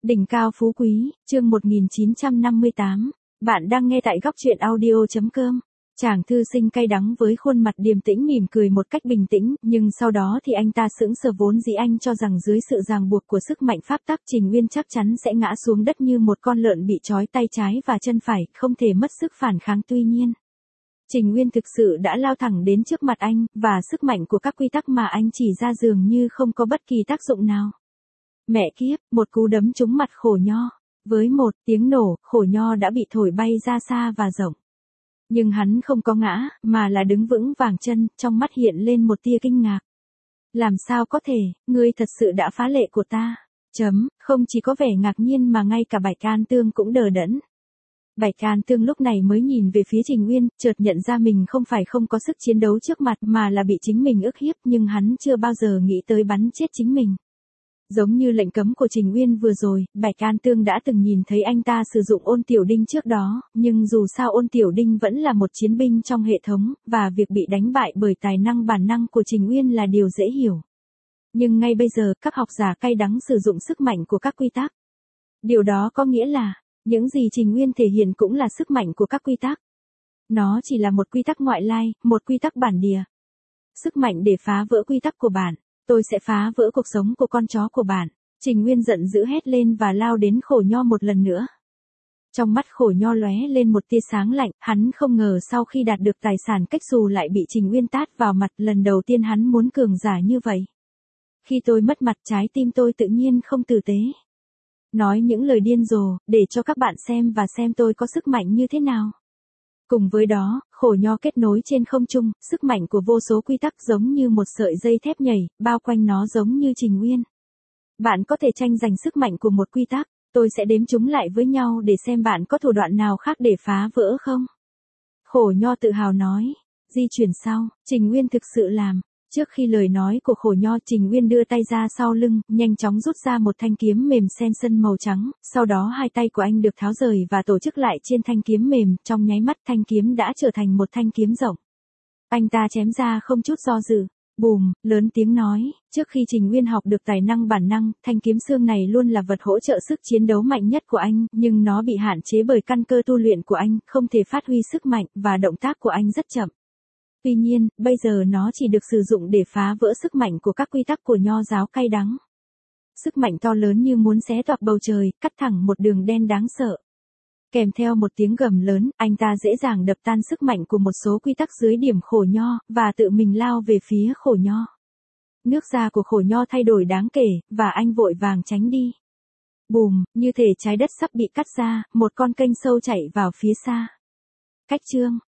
Đỉnh cao phú quý, chương 1958. Bạn đang nghe tại góc truyện audio.com. Chàng thư sinh cay đắng với khuôn mặt điềm tĩnh mỉm cười một cách bình tĩnh, nhưng sau đó thì anh ta sững sờ, vốn dĩ anh cho rằng dưới sự ràng buộc của sức mạnh pháp tắc Trình Uyên chắc chắn sẽ ngã xuống đất như một con lợn bị trói tay trái và chân phải, không thể mất sức phản kháng. Tuy nhiên, Trình Uyên thực sự đã lao thẳng đến trước mặt anh, và sức mạnh của các quy tắc mà anh chỉ ra dường như không có bất kỳ tác dụng nào. Mẹ kiếp, một cú đấm trúng mặt Khổ Nho. Với một tiếng nổ, Khổ Nho đã bị thổi bay ra xa và rộng. Nhưng hắn không có ngã, mà là đứng vững vàng chân, trong mắt hiện lên một tia kinh ngạc. Làm sao có thể, ngươi thật sự đã phá lệ của ta. Không chỉ có vẻ ngạc nhiên mà ngay cả Bạch An Tương cũng đờ đẫn. Bạch An Tương lúc này mới nhìn về phía Trình Uyên, chợt nhận ra mình không phải không có sức chiến đấu trước mặt mà là bị chính mình ức hiếp, nhưng hắn chưa bao giờ nghĩ tới bắn chết chính mình. Giống như lệnh cấm của Trình Uyên vừa rồi, Bạch An Tương đã từng nhìn thấy anh ta sử dụng Ôn Tiểu Đinh trước đó, nhưng dù sao Ôn Tiểu Đinh vẫn là một chiến binh trong hệ thống, và việc bị đánh bại bởi tài năng bản năng của Trình Uyên là điều dễ hiểu. Nhưng ngay bây giờ, các học giả cay đắng sử dụng sức mạnh của các quy tắc. Điều đó có nghĩa là, những gì Trình Uyên thể hiện cũng là sức mạnh của các quy tắc. Nó chỉ là một quy tắc ngoại lai, một quy tắc bản địa. Sức mạnh để phá vỡ quy tắc của bạn. Tôi sẽ phá vỡ cuộc sống của con chó của bạn. Trình Uyên giận dữ hét lên và lao đến Khổ Nho một lần nữa. Trong mắt Khổ Nho lóe lên một tia sáng lạnh, hắn không ngờ sau khi đạt được tài sản cách xù lại bị Trình Uyên tát vào mặt, lần đầu tiên hắn muốn cường giả như vậy. Khi tôi mất mặt, trái tim tôi tự nhiên không tử tế. Nói những lời điên rồ, để cho các bạn xem và xem tôi có sức mạnh như thế nào. Cùng với đó, Khổ Nho kết nối trên không trung, sức mạnh của vô số quy tắc giống như một sợi dây thép nhảy, bao quanh nó giống như Trình Uyên. Bạn có thể tranh giành sức mạnh của một quy tắc, tôi sẽ đếm chúng lại với nhau để xem bạn có thủ đoạn nào khác để phá vỡ không. Khổ Nho tự hào nói, di chuyển sau, Trình Uyên thực sự làm. Trước khi lời nói của Khổ Nho, Trình Uyên đưa tay ra sau lưng, nhanh chóng rút ra một thanh kiếm mềm sen sân màu trắng, sau đó hai tay của anh được tháo rời và tổ chức lại trên thanh kiếm mềm, trong nháy mắt thanh kiếm đã trở thành một thanh kiếm rộng. Anh ta chém ra không chút do dự. Bùm, lớn tiếng nói, trước khi Trình Uyên học được tài năng bản năng, thanh kiếm xương này luôn là vật hỗ trợ sức chiến đấu mạnh nhất của anh, nhưng nó bị hạn chế bởi căn cơ tu luyện của anh, không thể phát huy sức mạnh, và động tác của anh rất chậm. Tuy nhiên, bây giờ nó chỉ được sử dụng để phá vỡ sức mạnh của các quy tắc của Nho giáo cay đắng. Sức mạnh to lớn như muốn xé toạc bầu trời, cắt thẳng một đường đen đáng sợ. Kèm theo một tiếng gầm lớn, anh ta dễ dàng đập tan sức mạnh của một số quy tắc dưới điểm Khổ Nho, và tự mình lao về phía Khổ Nho. Nước da của Khổ Nho thay đổi đáng kể, và anh vội vàng tránh đi. Bùm, như thể trái đất sắp bị cắt ra, một con kênh sâu chảy vào phía xa. Cách chương